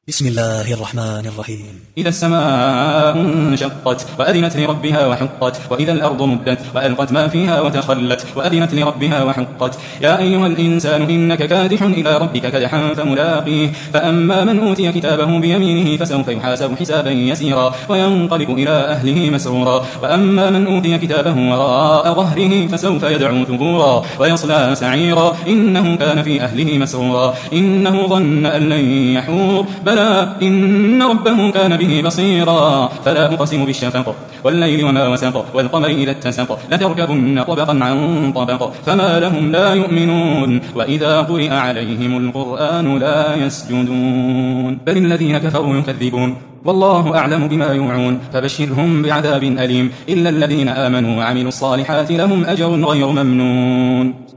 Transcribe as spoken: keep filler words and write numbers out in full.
بسم الله الرحمن الرحيم. إذا السماء انشقت وأذنت لربها وحقت، وإذا الأرض مدت وألقت ما فيها وتخلت وأذنت لربها وحقت. يا أيها الإنسان إنك كادح إلى ربك كدحا فملاقيه، فأما من أوتي كتابه بيمينه فسوف يحاسب حسابا يسيرا وينقلب إلى أهله مسرورا، وأما من أوتي كتابه وراء ظهره فسوف يدعو ثبورا ويصلى سعيرا، إنه كان في أهله مسرورا، إنه ظن أن لن يحور، بلى إن ربه كان به بصيرا. فلا أقسم بالشفق والليل وما وسق والقمر إذا اتسق، لتركبن طبقا عن طبق، فما لهم لا يؤمنون، وإذا قرئ عليهم القرآن لا يسجدون، بل الذين كفروا يكذبون، والله أعلم بما يوعون، فبشرهم بعذاب أليم، إلا الذين آمنوا وعملوا الصالحات لهم أجر غير ممنون.